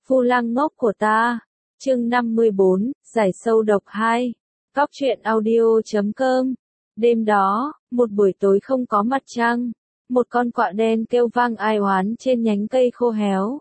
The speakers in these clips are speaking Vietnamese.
Phu lang ngốc của ta. Chương 54, giải sâu độc 2. Cóc truyện audio.com. Đêm đó, một buổi tối không có mặt trăng, một con quạ đen kêu vang ai oán trên nhánh cây khô héo.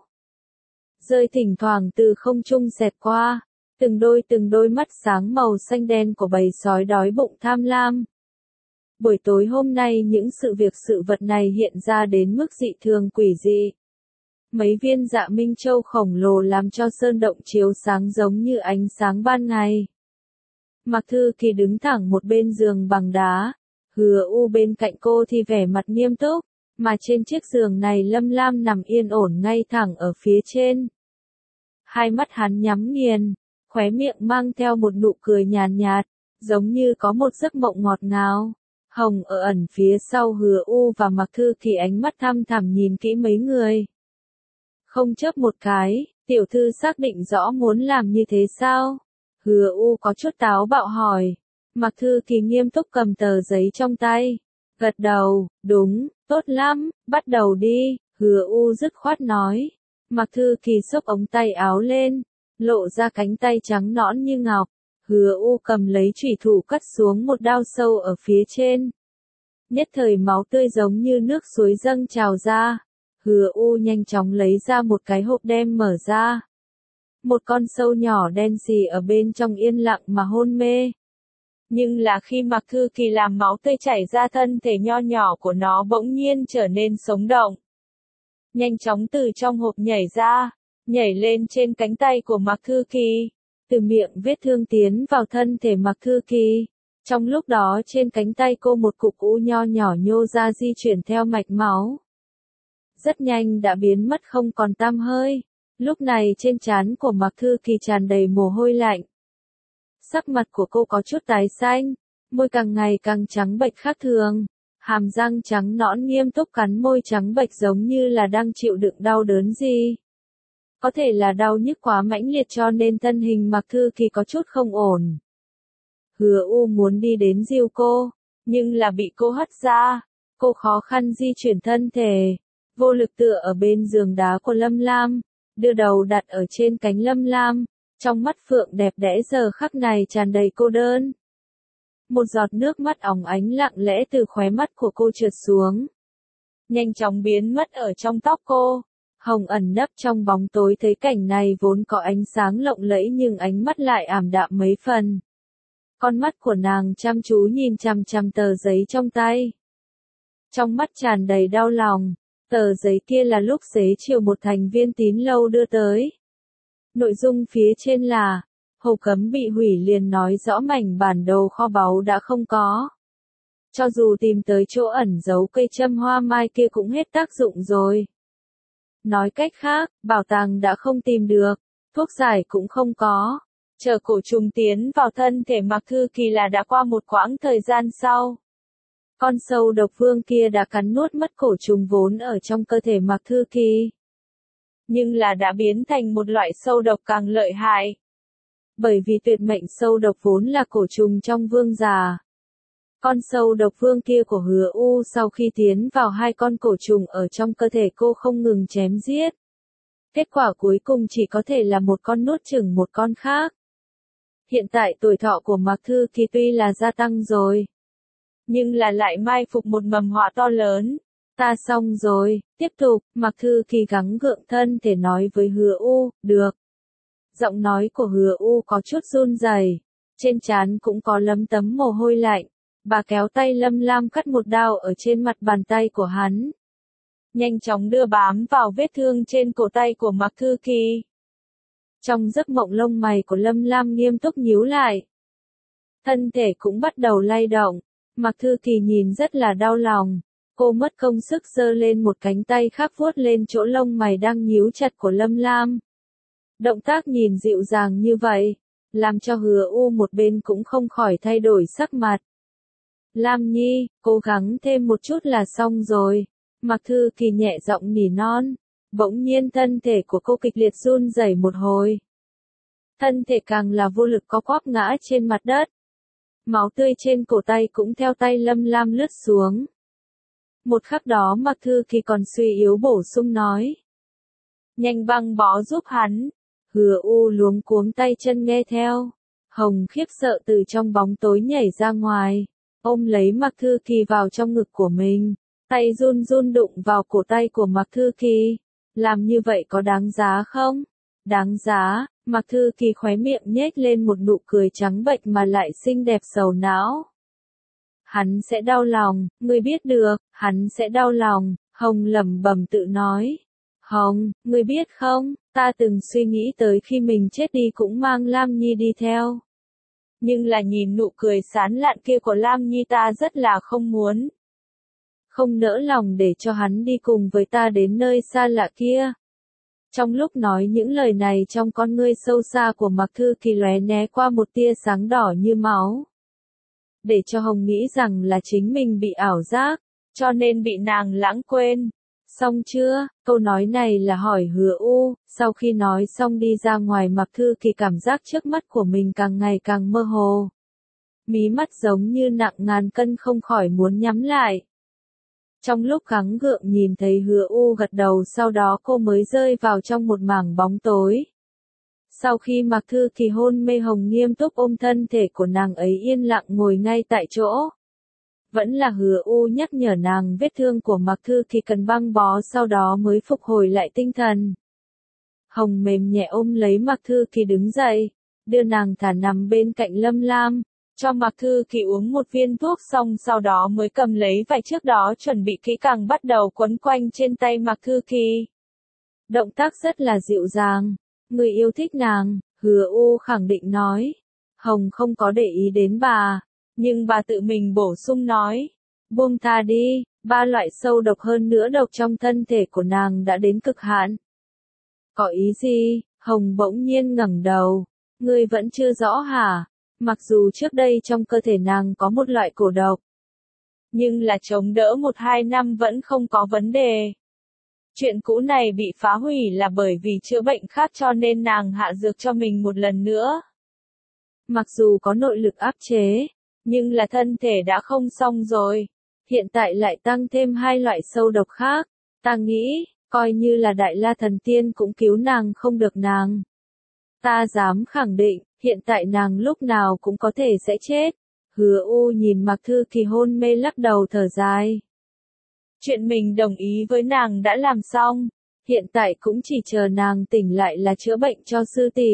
Rơi thỉnh thoảng từ không trung xẹt qua, từng đôi mắt sáng màu xanh đen của bầy sói đói bụng tham lam. Buổi tối hôm nay những sự vật này hiện ra đến mức dị thường quỷ dị. Mấy viên dạ minh châu khổng lồ làm cho sơn động chiếu sáng giống như ánh sáng ban ngày. Mạc Thư Kỳ đứng thẳng một bên giường bằng đá, Hứa U bên cạnh cô thì vẻ mặt nghiêm túc, mà trên chiếc giường này Lâm Lam nằm yên ổn ngay thẳng ở phía trên. Hai mắt hắn nhắm nghiền, khóe miệng mang theo một nụ cười nhàn nhạt, giống như có một giấc mộng ngọt ngào. Hồng ở ẩn phía sau Hứa U và Mạc Thư Kỳ ánh mắt thăm thẳm nhìn kỹ mấy người. Không chớp một cái, tiểu thư xác định rõ muốn làm như thế sao? Hứa U có chút táo bạo hỏi. Mạc Thư Kỳ nghiêm túc cầm tờ giấy trong tay. Gật đầu, đúng, tốt lắm, bắt đầu đi, Hứa U dứt khoát nói. Mạc Thư Kỳ xốc ống tay áo lên, lộ ra cánh tay trắng nõn như ngọc. Hứa U cầm lấy chủy thủ cắt xuống một đao sâu ở phía trên. Nhất thời máu tươi giống như nước suối dâng trào ra. Hứa U nhanh chóng lấy ra một cái hộp đem mở ra. Một con sâu nhỏ đen xì ở bên trong yên lặng mà hôn mê. Nhưng là khi Mạc Thư Kỳ làm máu tươi chảy ra thân thể nho nhỏ của nó bỗng nhiên trở nên sống động. Nhanh chóng từ trong hộp nhảy ra, nhảy lên trên cánh tay của Mạc Thư Kỳ. Từ miệng vết thương tiến vào thân thể Mạc Thư Kỳ. Trong lúc đó trên cánh tay cô một cục u nho nhỏ nhô ra di chuyển theo mạch máu. Rất nhanh đã biến mất không còn tăm hơi. Lúc này trên trán của Mạc Thư Kỳ tràn đầy mồ hôi lạnh. Sắc mặt của cô có chút tái xanh, môi càng ngày càng trắng bệch khác thường. Hàm răng trắng nõn nghiêm túc cắn môi trắng bệch giống như là đang chịu đựng đau đớn gì. Có thể là đau nhức quá mãnh liệt cho nên thân hình Mạc Thư Kỳ có chút không ổn. Hứa U muốn đi đến dìu cô, nhưng là bị cô hất ra. Cô khó khăn di chuyển thân thể, vô lực tựa ở bên giường đá của Lâm Lam, đưa đầu đặt ở trên cánh Lâm Lam, trong mắt phượng đẹp đẽ giờ khắc này tràn đầy cô đơn. Một giọt nước mắt óng ánh lặng lẽ từ khóe mắt của cô trượt xuống, nhanh chóng biến mất ở trong tóc cô. Hồng ẩn nấp trong bóng tối thấy cảnh này vốn có ánh sáng lộng lẫy nhưng ánh mắt lại ảm đạm mấy phần. Con mắt của nàng chăm chú nhìn chằm chằm tờ giấy trong tay. Trong mắt tràn đầy đau lòng, tờ giấy kia là lúc xế chiều một thành viên tín lâu đưa tới. Nội dung phía trên là, hầu cấm bị hủy liền nói rõ mảnh bản đồ kho báu đã không có. Cho dù tìm tới chỗ ẩn giấu cây châm hoa mai kia cũng hết tác dụng rồi. Nói cách khác, bảo tàng đã không tìm được, thuốc giải cũng không có. Chờ cổ trùng tiến vào thân thể Mạc Thư Kỳ là đã qua một quãng thời gian sau. Con sâu độc vương kia đã cắn nuốt mất cổ trùng vốn ở trong cơ thể Mạc Thư Kỳ. Nhưng là đã biến thành một loại sâu độc càng lợi hại. Bởi vì tuyệt mệnh sâu độc vốn là cổ trùng trong vương già. Con sâu độc vương kia của Hứa U sau khi tiến vào hai con cổ trùng ở trong cơ thể cô không ngừng chém giết. Kết quả cuối cùng chỉ có thể là một con nuốt chửng một con khác. Hiện tại tuổi thọ của Mạc Thư Kỳ tuy là gia tăng rồi, nhưng là lại mai phục một mầm họa to lớn. Ta xong rồi, tiếp tục, Mạc Thư Kỳ gắng gượng thân thể nói với Hứa U, được. Giọng nói của Hứa U có chút run rẩy, trên trán cũng có lấm tấm mồ hôi lạnh. Bà kéo tay Lâm Lam cắt một đao ở trên mặt bàn tay của hắn. Nhanh chóng đưa bám vào vết thương trên cổ tay của Mạc Thư Kỳ. Trong giấc mộng lông mày của Lâm Lam nghiêm túc nhíu lại. Thân thể cũng bắt đầu lay động. Mạc Thư Kỳ nhìn rất là đau lòng. Cô mất công sức giơ lên một cánh tay khác vuốt lên chỗ lông mày đang nhíu chặt của Lâm Lam. Động tác nhìn dịu dàng như vậy, làm cho Hứa U một bên cũng không khỏi thay đổi sắc mặt. Lam Nhi, cố gắng thêm một chút là xong rồi. Mạc Thư Kỳ nhẹ giọng nỉ non. Bỗng nhiên thân thể của cô kịch liệt run rẩy một hồi. Thân thể càng là vô lực co quắp ngã trên mặt đất. Máu tươi trên cổ tay cũng theo tay Lâm Lam lướt xuống. Một khắc đó Mạc Thư Kỳ còn suy yếu bổ sung nói. nhanh băng bó giúp hắn. Hứa U luống cuống tay chân nghe theo. Hồng khiếp sợ từ trong bóng tối nhảy ra ngoài, ôm lấy Mạc Thư Kỳ vào trong ngực của mình, tay run run đụng vào cổ tay của Mạc Thư Kỳ. Làm như vậy có đáng giá không? Đáng giá. Mạc Thư Kỳ khóe miệng nhếch lên một nụ cười trắng bệch mà lại xinh đẹp sầu não. Hắn sẽ đau lòng, ngươi biết được, hắn sẽ đau lòng, Hồng lẩm bẩm tự nói. Hồng, ngươi biết không, ta từng suy nghĩ tới khi mình chết đi cũng mang Lam Nhi đi theo. Nhưng là nhìn nụ cười sán lạn kia của Lam Nhi ta rất là không muốn. Không nỡ lòng để cho hắn đi cùng với ta đến nơi xa lạ kia. Trong lúc nói những lời này trong con ngươi sâu xa của Mạc Thư Kỳ lóe né qua một tia sáng đỏ như máu. Để cho Hồng nghĩ rằng là chính mình bị ảo giác, cho nên bị nàng lãng quên. Xong chưa? Câu nói này là hỏi Hứa U, sau khi nói xong đi ra ngoài Mạc Thư Kỳ cảm giác trước mắt của mình càng ngày càng mơ hồ. Mí mắt giống như nặng ngàn cân không khỏi muốn nhắm lại. Trong lúc gắng gượng nhìn thấy Hứa U gật đầu sau đó cô mới rơi vào trong một mảng bóng tối. Sau khi Mạc Thư Kỳ hôn mê Hồng nghiêm túc ôm thân thể của nàng ấy yên lặng ngồi ngay tại chỗ. Vẫn là Hứa U nhắc nhở nàng vết thương của Mạc Thư Kỳ cần băng bó sau đó mới phục hồi lại tinh thần. Hồng mềm nhẹ ôm lấy Mạc Thư Kỳ đứng dậy, đưa nàng thả nằm bên cạnh Lâm Lam, cho Mạc Thư Kỳ uống một viên thuốc xong sau đó mới cầm lấy vải trước đó chuẩn bị kỹ càng bắt đầu quấn quanh trên tay Mạc Thư Kỳ. Động tác rất là dịu dàng, người yêu thích nàng, Hứa U khẳng định nói. Hồng không có để ý đến bà. Nhưng bà tự mình bổ sung nói, buông tha đi, 3 loại sâu độc hơn nữa độc trong thân thể của nàng đã đến cực hạn. Có ý gì? Hồng bỗng nhiên ngẩng đầu, ngươi vẫn chưa rõ hả? Mặc dù trước đây trong cơ thể nàng có một loại cổ độc, nhưng là chống đỡ 1-2 năm vẫn không có vấn đề. Chuyện cũ này bị phá hủy là bởi vì chữa bệnh khác cho nên nàng hạ dược cho mình một lần nữa. Mặc dù có nội lực áp chế, nhưng là thân thể đã không xong rồi, hiện tại lại tăng thêm 2 loại sâu độc khác, ta nghĩ, coi như là Đại La Thần Tiên cũng cứu nàng không được nàng. Ta dám khẳng định, hiện tại nàng lúc nào cũng có thể sẽ chết. Hứa U nhìn Mạc Thư Kỳ hôn mê lắc đầu thở dài. Chuyện mình đồng ý với nàng đã làm xong, hiện tại cũng chỉ chờ nàng tỉnh lại là chữa bệnh cho sư tỷ.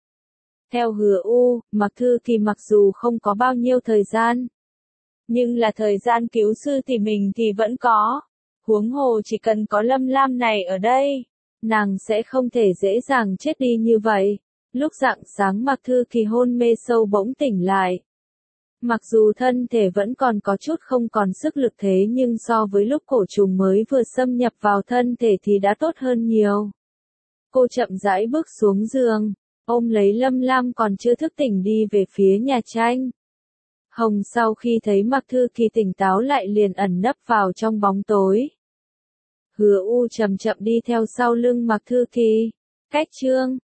Theo Hứa U, Mạc Thư Kỳ mặc dù không có bao nhiêu thời gian, nhưng là thời gian cứu sư tỷ mình thì vẫn có. Huống hồ chỉ cần có Lâm Lam này ở đây, nàng sẽ không thể dễ dàng chết đi như vậy. Lúc rạng sáng Mạc Thư Kỳ hôn mê sâu bỗng tỉnh lại. Mặc dù thân thể vẫn còn có chút không còn sức lực thế nhưng so với lúc cổ trùng mới vừa xâm nhập vào thân thể thì đã tốt hơn nhiều. Cô chậm rãi bước xuống giường, ôm lấy Lâm Lam còn chưa thức tỉnh đi về phía nhà tranh. Hồng sau khi thấy Mạc Thư Kỳ tỉnh táo lại liền ẩn nấp vào trong bóng tối. Hứa U chậm chậm đi theo sau lưng Mạc Thư Kỳ. Cách chương